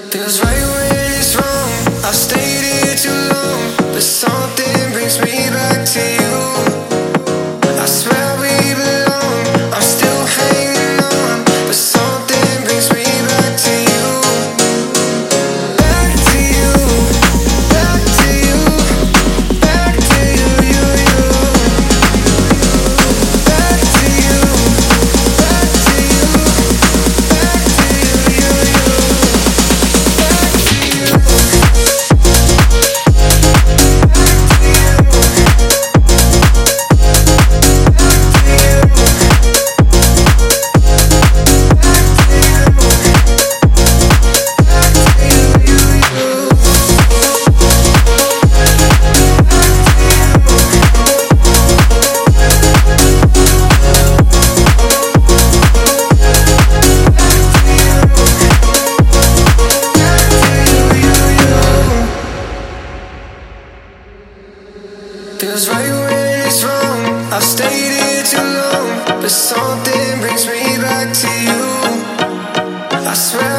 Feels right when it's wrong. I've stayed here too long, but something brings me back to you. I swear we belong. I'm still hanging on, but something brings me back to you. Back to you, back to you, back to you, you, you. Back to you, back to you, back to you, you, you. Back to you. Feels right when it's wrong. I've stayed here too long, but something brings me back to you. I swear